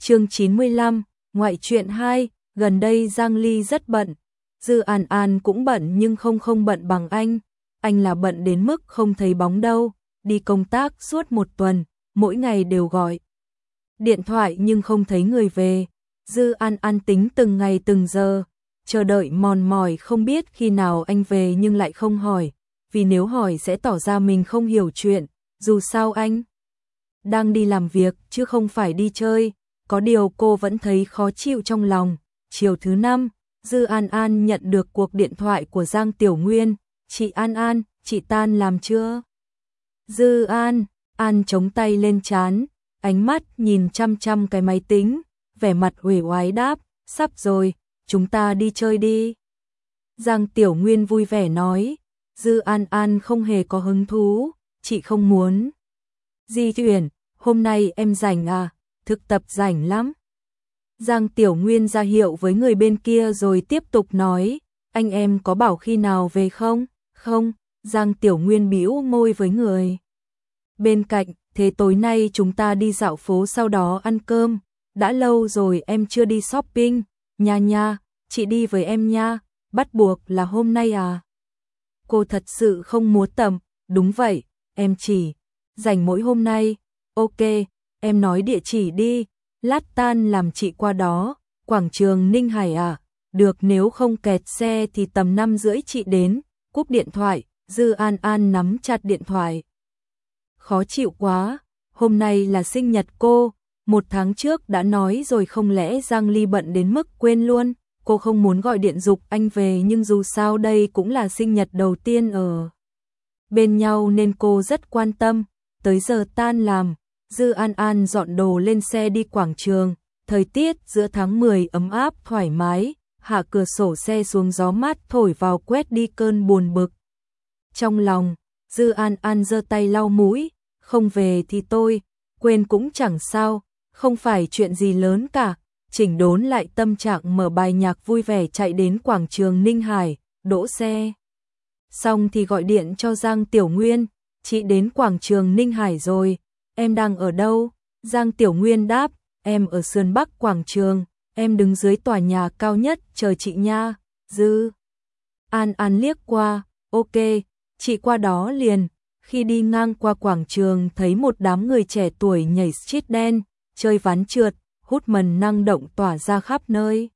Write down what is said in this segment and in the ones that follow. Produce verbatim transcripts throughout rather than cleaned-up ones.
Chương chín mươi lăm, ngoại truyện hai, gần đây Giang Ly rất bận. Dư An An cũng bận nhưng không không bận bằng anh. Anh là bận đến mức không thấy bóng đâu, đi công tác suốt một tuần, mỗi ngày đều gọi điện thoại nhưng không thấy người về. Dư An An tính từng ngày từng giờ, chờ đợi mòn mỏi không biết khi nào anh về nhưng lại không hỏi, vì nếu hỏi sẽ tỏ ra mình không hiểu chuyện, dù sao anh đang đi làm việc chứ không phải đi chơi. Có điều cô vẫn thấy khó chịu trong lòng. Chiều thứ năm, Dư An An nhận được cuộc điện thoại của Giang Tiểu Nguyên. Chị An An, chị tan làm chưa? Dư An, An chống tay lên trán, ánh mắt nhìn chăm chăm cái máy tính, vẻ mặt uể oải đáp, sắp rồi, chúng ta đi chơi đi. Giang Tiểu Nguyên vui vẻ nói, Dư An An không hề có hứng thú, chị không muốn. Di chuyển, hôm nay em rảnh à? Thực tập rảnh lắm. Giang Tiểu Nguyên ra hiệu với người bên kia rồi tiếp tục nói, anh em có bảo khi nào về không? Không, Giang Tiểu Nguyên bĩu môi với người bên cạnh, thế tối nay chúng ta đi dạo phố sau đó ăn cơm, đã lâu rồi em chưa đi shopping, nha nha, chị đi với em nha, bắt buộc là hôm nay à? Cô thật sự không muốn tầm, đúng vậy, em chỉ rảnh mỗi hôm nay, ok. Em nói địa chỉ đi, lát tan làm chị qua đó, quảng trường Ninh Hải à, được nếu không kẹt xe thì tầm năm rưỡi chị đến, cúp điện thoại, Dư An An nắm chặt điện thoại. Khó chịu quá, hôm nay là sinh nhật cô, một tháng trước đã nói rồi không lẽ Giang Ly bận đến mức quên luôn, cô không muốn gọi điện giục anh về nhưng dù sao đây cũng là sinh nhật đầu tiên ở bên nhau nên cô rất quan tâm, tới giờ tan làm. Dư An An dọn đồ lên xe đi quảng trường, thời tiết giữa tháng mười ấm áp thoải mái, hạ cửa sổ xe xuống gió mát thổi vào quét đi cơn buồn bực. Trong lòng, Dư An An giơ tay lau mũi, không về thì tôi, quên cũng chẳng sao, không phải chuyện gì lớn cả, chỉnh đốn lại tâm trạng mở bài nhạc vui vẻ chạy đến quảng trường Ninh Hải, đỗ xe. Xong thì gọi điện cho Giang Tiểu Nguyên, chị đến quảng trường Ninh Hải rồi. Em đang ở đâu? Giang Tiểu Nguyên đáp, em ở sườn Bắc quảng trường, em đứng dưới tòa nhà cao nhất chờ chị nha. Dư An An liếc qua, ok, chị qua đó liền. Khi đi ngang qua quảng trường thấy một đám người trẻ tuổi nhảy street dance, chơi ván trượt, hút mần năng động tỏa ra khắp nơi.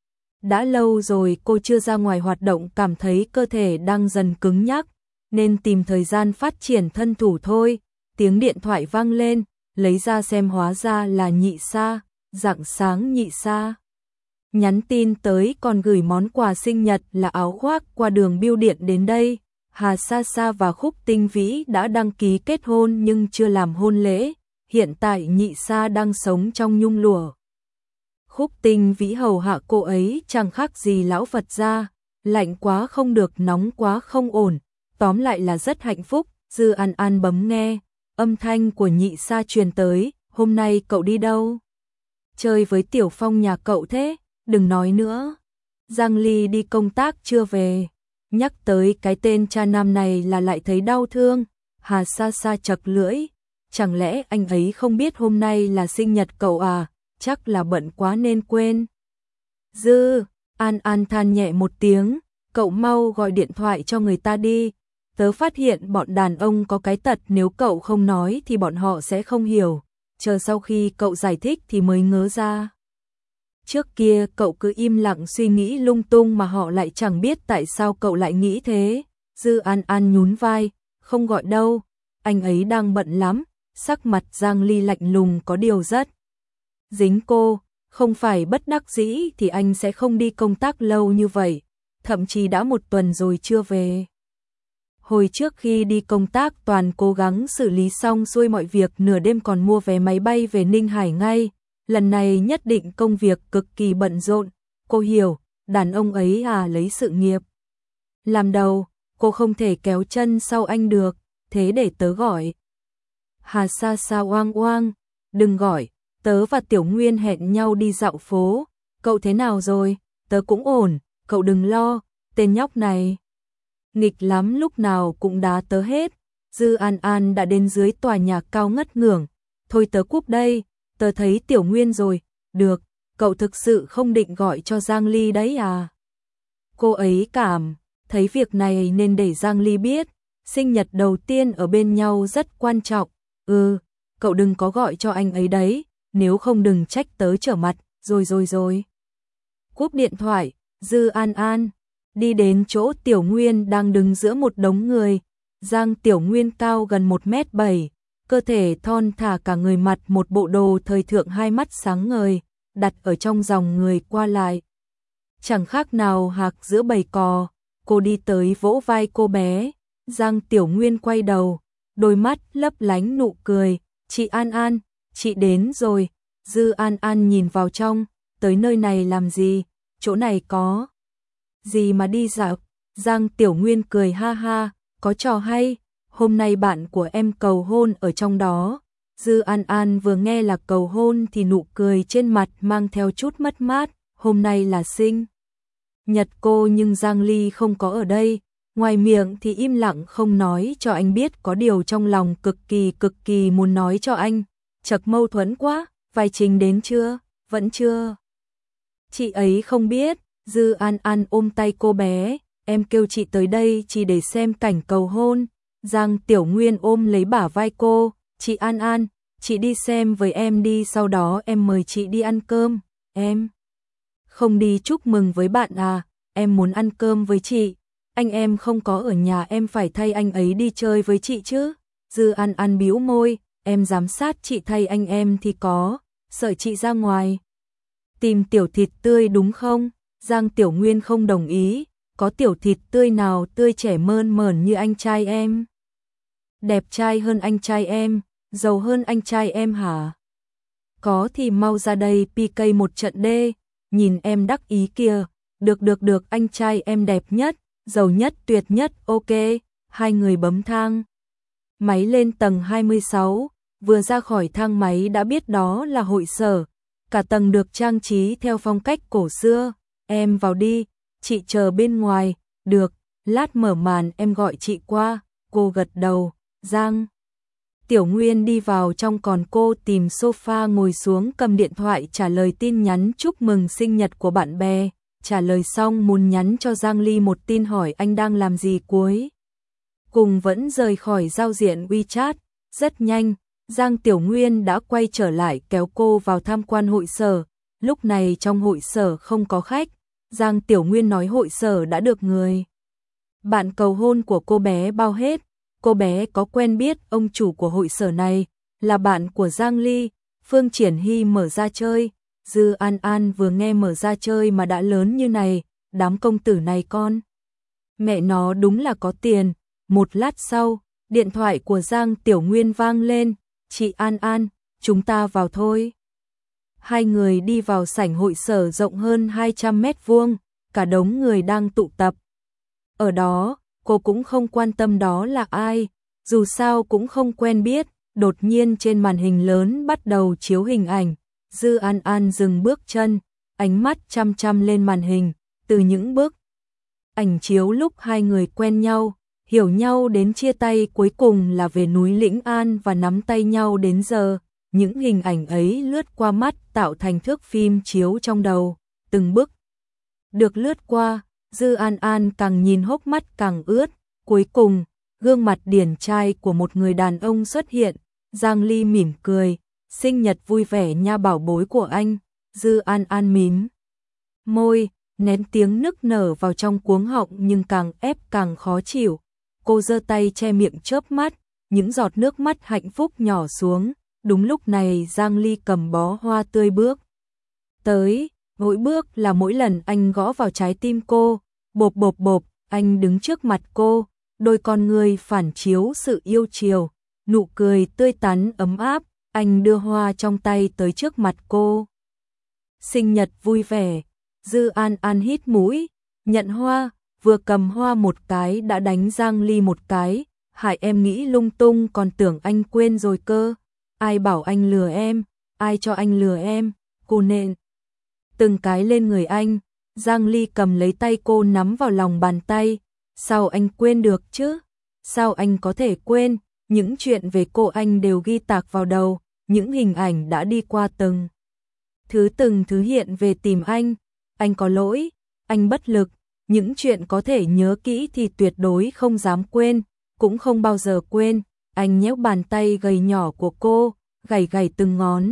Đã lâu rồi cô chưa ra ngoài hoạt động, cảm thấy cơ thể đang dần cứng nhắc, nên tìm thời gian phát triển thân thủ thôi. Tiếng điện thoại vang lên, lấy ra xem hóa ra là Nhị Sa, rạng sáng Nhị Sa nhắn tin tới còn gửi món quà sinh nhật là áo khoác qua đường bưu điện đến đây. Hà Sa Sa và Khúc Tinh Vĩ đã đăng ký kết hôn nhưng chưa làm hôn lễ, hiện tại Nhị Sa đang sống trong nhung lụa. Khúc Tinh Vĩ hầu hạ cô ấy chẳng khác gì lão Phật gia, lạnh quá không được, nóng quá không ổn, tóm lại là rất hạnh phúc. Dư An An bấm nghe. Âm thanh của Nhị Sa truyền tới, hôm nay cậu đi đâu? Chơi với Tiểu Phong nhà cậu thế, đừng nói nữa. Giang Ly đi công tác chưa về. Nhắc tới cái tên cha nam này là lại thấy đau thương. Hà Sa Sa chật lưỡi, chẳng lẽ anh ấy không biết hôm nay là sinh nhật cậu à, chắc là bận quá nên quên. Dư An An than nhẹ một tiếng, cậu mau gọi điện thoại cho người ta đi. Tớ phát hiện bọn đàn ông có cái tật nếu cậu không nói thì bọn họ sẽ không hiểu, chờ sau khi cậu giải thích thì mới ngớ ra. Trước kia cậu cứ im lặng suy nghĩ lung tung mà họ lại chẳng biết tại sao cậu lại nghĩ thế. Dư An An nhún vai, không gọi đâu, anh ấy đang bận lắm. Sắc mặt Giang Ly lạnh lùng, có điều rất dính cô, không phải bất đắc dĩ thì anh sẽ không đi công tác lâu như vậy, thậm chí đã một tuần rồi chưa về. Hồi trước khi đi công tác toàn cố gắng xử lý xong xuôi mọi việc, nửa đêm còn mua vé máy bay về Ninh Hải ngay. Lần này nhất định công việc cực kỳ bận rộn. Cô hiểu, đàn ông ấy à lấy sự nghiệp làm đầu, cô không thể kéo chân sau anh được, thế để tớ gọi. Hà Sa Sa oang oang, đừng gọi, tớ và Tiểu Nguyên hẹn nhau đi dạo phố. Cậu thế nào rồi? Tớ cũng ổn, cậu đừng lo, tên nhóc này nghịch lắm, lúc nào cũng đá tớ hết. Dư An An đã đến dưới tòa nhà cao ngất ngưởng. Thôi tớ cúp đây, tớ thấy Tiểu Nguyên rồi, được, cậu thực sự không định gọi cho Giang Ly đấy à? Cô ấy cảm thấy việc này nên để Giang Ly biết, sinh nhật đầu tiên ở bên nhau rất quan trọng. Ừ, cậu đừng có gọi cho anh ấy đấy, nếu không đừng trách tớ trở mặt, rồi rồi rồi. Cúp điện thoại, Dư An An đi đến chỗ Tiểu Nguyên đang đứng giữa một đống người. Giang Tiểu Nguyên cao gần một mét bảy, cơ thể thon thả, cả người mặt một bộ đồ thời thượng, hai mắt sáng ngời, đặt ở trong dòng người qua lại. Chẳng khác nào hạc giữa bầy cò. Cô đi tới vỗ vai cô bé. Giang Tiểu Nguyên quay đầu, đôi mắt lấp lánh nụ cười. Chị An An, chị đến rồi. Dư An An nhìn vào trong, tới nơi này làm gì? Chỗ này có gì mà đi dạo? Giang Tiểu Nguyên cười ha ha, có trò hay, hôm nay bạn của em cầu hôn ở trong đó. Dư An An vừa nghe là cầu hôn thì nụ cười trên mặt mang theo chút mất mát, hôm nay là sinh nhật cô nhưng Giang Ly không có ở đây, ngoài miệng thì im lặng không nói cho anh biết, có điều trong lòng cực kỳ cực kỳ muốn nói cho anh. Chật mâu thuẫn quá, Vai Trình đến chưa? Vẫn chưa. Chị ấy không biết. Dư An An ôm tay cô bé, em kêu chị tới đây chỉ để xem cảnh cầu hôn. Giang Tiểu Nguyên ôm lấy bả vai cô, chị An An, chị đi xem với em đi, sau đó em mời chị đi ăn cơm. Em không đi chúc mừng với bạn à? Em muốn ăn cơm với chị. Anh em không có ở nhà, em phải thay anh ấy đi chơi với chị chứ. Dư An An bĩu môi, em giám sát chị thay anh em thì có, sợ chị ra ngoài tìm tiểu thịt tươi đúng không? Giang Tiểu Nguyên không đồng ý, có tiểu thịt tươi nào tươi trẻ mơn mởn như anh trai em? Đẹp trai hơn anh trai em, giàu hơn anh trai em hả? Có thì mau ra đây pê ca một trận đê, nhìn em đắc ý kìa. Được được được, anh trai em đẹp nhất, giàu nhất, tuyệt nhất, ok. Hai người bấm thang máy lên tầng hai mươi sáu, vừa ra khỏi thang máy đã biết đó là hội sở, cả tầng được trang trí theo phong cách cổ xưa. Em vào đi, chị chờ bên ngoài. Được, lát mở màn em gọi chị qua. Cô gật đầu. Giang Tiểu Nguyên đi vào trong, còn cô tìm sofa ngồi xuống, cầm điện thoại trả lời tin nhắn chúc mừng sinh nhật của bạn bè. Trả lời xong muốn nhắn cho Giang Ly một tin hỏi anh đang làm gì, cuối cùng vẫn rời khỏi giao diện WeChat. Rất nhanh, Giang Tiểu Nguyên đã quay trở lại kéo cô vào tham quan hội sở. Lúc này trong hội sở không có khách. Giang Tiểu Nguyên nói hội sở đã được người bạn cầu hôn của cô bé bao hết. Cô bé có quen biết ông chủ của hội sở này, là bạn của Giang Ly, Phương Triển Hy mở ra chơi. Dư An An vừa nghe mở ra chơi mà đã lớn như này, đám công tử này con mẹ nó đúng là có tiền. Một lát sau, điện thoại của Giang Tiểu Nguyên vang lên. Chị An An, chúng ta vào thôi. Hai người đi vào sảnh hội sở rộng hơn hai trăm mét vuông, cả đống người đang tụ tập. Ở đó, cô cũng không quan tâm đó là ai, dù sao cũng không quen biết. Đột nhiên trên màn hình lớn bắt đầu chiếu hình ảnh. Dư An An dừng bước chân, ánh mắt chăm chăm lên màn hình. Từ những bức ảnh chiếu lúc hai người quen nhau, hiểu nhau đến chia tay, cuối cùng là về núi Lĩnh An và nắm tay nhau đến giờ. Những hình ảnh ấy lướt qua mắt tạo thành thước phim chiếu trong đầu. Từng bức được lướt qua, Dư An An càng nhìn hốc mắt càng ướt. Cuối cùng, gương mặt điển trai của một người đàn ông xuất hiện. Giang Ly mỉm cười, sinh nhật vui vẻ nha bảo bối của anh. Dư An An mím môi, nén tiếng nức nở vào trong cuống họng nhưng càng ép càng khó chịu. Cô giơ tay che miệng chớp mắt, những giọt nước mắt hạnh phúc nhỏ xuống. Đúng lúc này Giang Ly cầm bó hoa tươi bước tới, mỗi bước là mỗi lần anh gõ vào trái tim cô. Bộp bộp bộp, anh đứng trước mặt cô, đôi con người phản chiếu sự yêu chiều, nụ cười tươi tắn ấm áp. Anh đưa hoa trong tay tới trước mặt cô. Sinh nhật vui vẻ. Dư An An hít mũi, nhận hoa, vừa cầm hoa một cái đã đánh Giang Ly một cái. Hại em nghĩ lung tung, còn tưởng anh quên rồi cơ. Ai bảo anh lừa em, ai cho anh lừa em, cô nện từng cái lên người anh. Giang Ly cầm lấy tay cô nắm vào lòng bàn tay. Sao anh quên được chứ? Sao anh có thể quên? Những chuyện về cô anh đều ghi tạc vào đầu, những hình ảnh đã đi qua từng thứ từng thứ hiện về tìm anh, anh có lỗi, anh bất lực, những chuyện có thể nhớ kỹ thì tuyệt đối không dám quên, cũng không bao giờ quên. Anh nhéo bàn tay gầy nhỏ của cô, gảy gảy từng ngón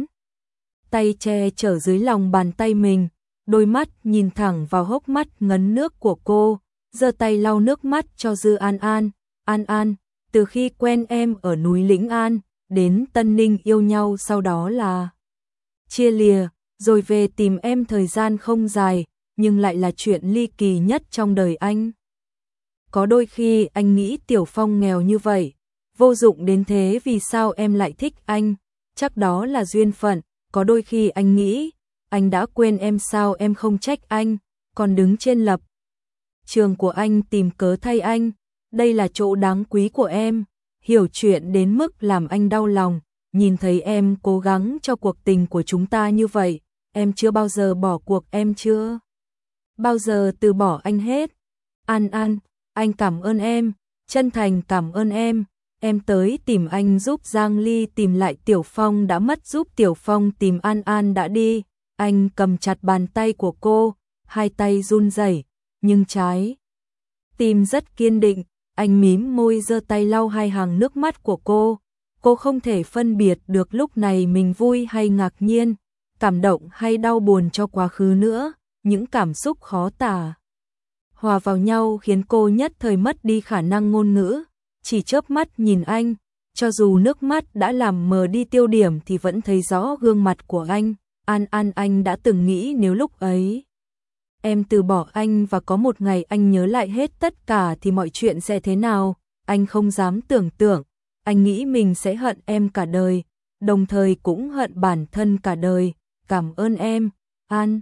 tay che chở dưới lòng bàn tay mình, đôi mắt nhìn thẳng vào hốc mắt ngấn nước của cô, giơ tay lau nước mắt cho Dư An An. An An, từ khi quen em ở núi Lĩnh An, đến Tân Ninh yêu nhau, sau đó là chia lìa, rồi về tìm em thời gian không dài, nhưng lại là chuyện ly kỳ nhất trong đời anh. Có đôi khi anh nghĩ Tiểu Phong nghèo như vậy, vô dụng đến thế, vì sao em lại thích anh, chắc đó là duyên phận. Có đôi khi anh nghĩ, anh đã quên em, sao em không trách anh, còn đứng trên lập trường của anh tìm cớ thay anh. Đây là chỗ đáng quý của em, hiểu chuyện đến mức làm anh đau lòng, nhìn thấy em cố gắng cho cuộc tình của chúng ta như vậy, em chưa bao giờ bỏ cuộc, em chưa bao giờ từ bỏ anh hết. An An, anh cảm ơn em, chân thành cảm ơn em. Em tới tìm anh giúp Giang Ly tìm lại Tiểu Phong đã mất, giúp Tiểu Phong tìm An An đã đi. Anh cầm chặt bàn tay của cô, hai tay run rẩy, nhưng trái tim rất kiên định. Anh mím môi, giơ tay lau hai hàng nước mắt của cô. Cô không thể phân biệt được lúc này mình vui hay ngạc nhiên, cảm động hay đau buồn cho quá khứ nữa. Những cảm xúc khó tả hòa vào nhau khiến cô nhất thời mất đi khả năng ngôn ngữ, chỉ chớp mắt nhìn anh, cho dù nước mắt đã làm mờ đi tiêu điểm thì vẫn thấy rõ gương mặt của anh. An An, anh đã từng nghĩ nếu lúc ấy em từ bỏ anh và có một ngày anh nhớ lại hết tất cả thì mọi chuyện sẽ thế nào. Anh không dám tưởng tượng, anh nghĩ mình sẽ hận em cả đời, đồng thời cũng hận bản thân cả đời. Cảm ơn em, An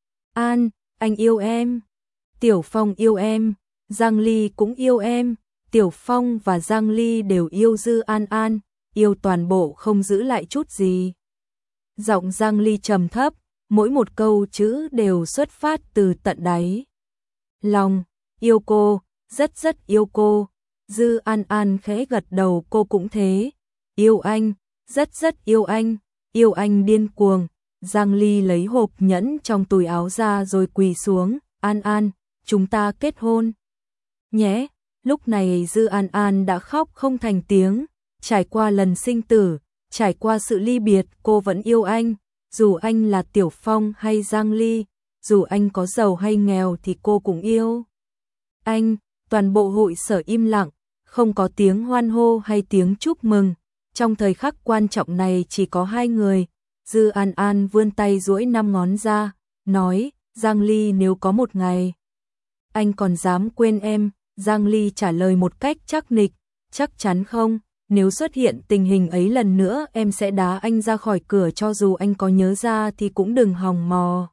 An, anh yêu em, Tiểu Phong yêu em, Giang Ly cũng yêu em. Tiểu Phong và Giang Ly đều yêu Dư An An, yêu toàn bộ không giữ lại chút gì. Giọng Giang Ly trầm thấp, mỗi một câu chữ đều xuất phát từ tận đáy lòng. Yêu cô, rất rất yêu cô. Dư An An khẽ gật đầu, cô cũng thế. Yêu anh, rất rất yêu anh, yêu anh điên cuồng. Giang Ly lấy hộp nhẫn trong túi áo ra rồi quỳ xuống. An An, chúng ta kết hôn nhé. Lúc này Dư An An đã khóc không thành tiếng, trải qua lần sinh tử, trải qua sự ly biệt, cô vẫn yêu anh, dù anh là Tiểu Phong hay Giang Ly, dù anh có giàu hay nghèo thì cô cũng yêu anh. Toàn bộ hội sở im lặng, không có tiếng hoan hô hay tiếng chúc mừng. Trong thời khắc quan trọng này chỉ có hai người. Dư An An vươn tay duỗi năm ngón ra, nói, Giang Ly, nếu có một ngày anh còn dám quên em. Giang Ly trả lời một cách chắc nịch, chắc chắn không, nếu xuất hiện tình hình ấy lần nữa em sẽ đá anh ra khỏi cửa, cho dù anh có nhớ ra thì cũng đừng hòng mò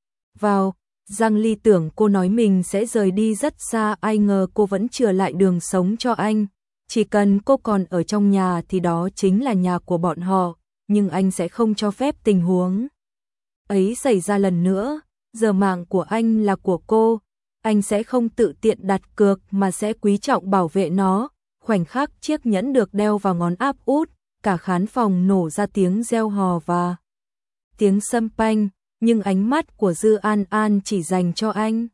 vào. Giang Ly tưởng cô nói mình sẽ rời đi rất xa, ai ngờ cô vẫn chừa lại đường sống cho anh. Chỉ cần cô còn ở trong nhà thì đó chính là nhà của bọn họ, nhưng anh sẽ không cho phép tình huống ấy xảy ra lần nữa. Giờ mạng của anh là của cô, anh sẽ không tự tiện đặt cược mà sẽ quý trọng bảo vệ nó. Khoảnh khắc chiếc nhẫn được đeo vào ngón áp út, cả khán phòng nổ ra tiếng reo hò và tiếng sâm panh, nhưng ánh mắt của Dư An An chỉ dành cho anh.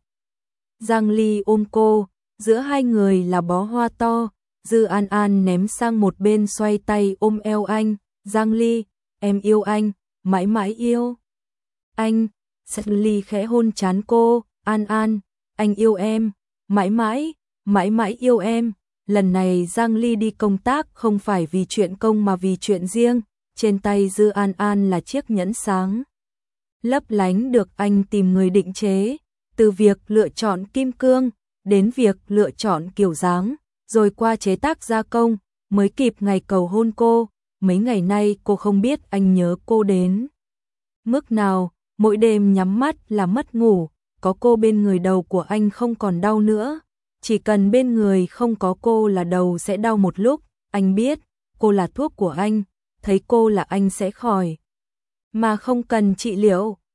Giang Ly ôm cô, giữa hai người là bó hoa to. Dư An An ném sang một bên, xoay tay ôm eo anh. Giang Ly, em yêu anh, mãi mãi yêu anh. Giang Ly khẽ hôn trán cô. An An, anh yêu em, mãi mãi, mãi mãi yêu em. Lần này Giang Ly đi công tác không phải vì chuyện công mà vì chuyện riêng. Trên tay Dư An An là chiếc nhẫn sáng lấp lánh được anh tìm người định chế. Từ việc lựa chọn kim cương, đến việc lựa chọn kiểu dáng, rồi qua chế tác gia công, mới kịp ngày cầu hôn cô. Mấy ngày nay cô không biết anh nhớ cô đến mức nào, mỗi đêm nhắm mắt là mất ngủ. Có cô bên người đầu của anh không còn đau nữa. Chỉ cần bên người không có cô là đầu sẽ đau một lúc. Anh biết, cô là thuốc của anh, thấy cô là anh sẽ khỏi, mà không cần trị liệu.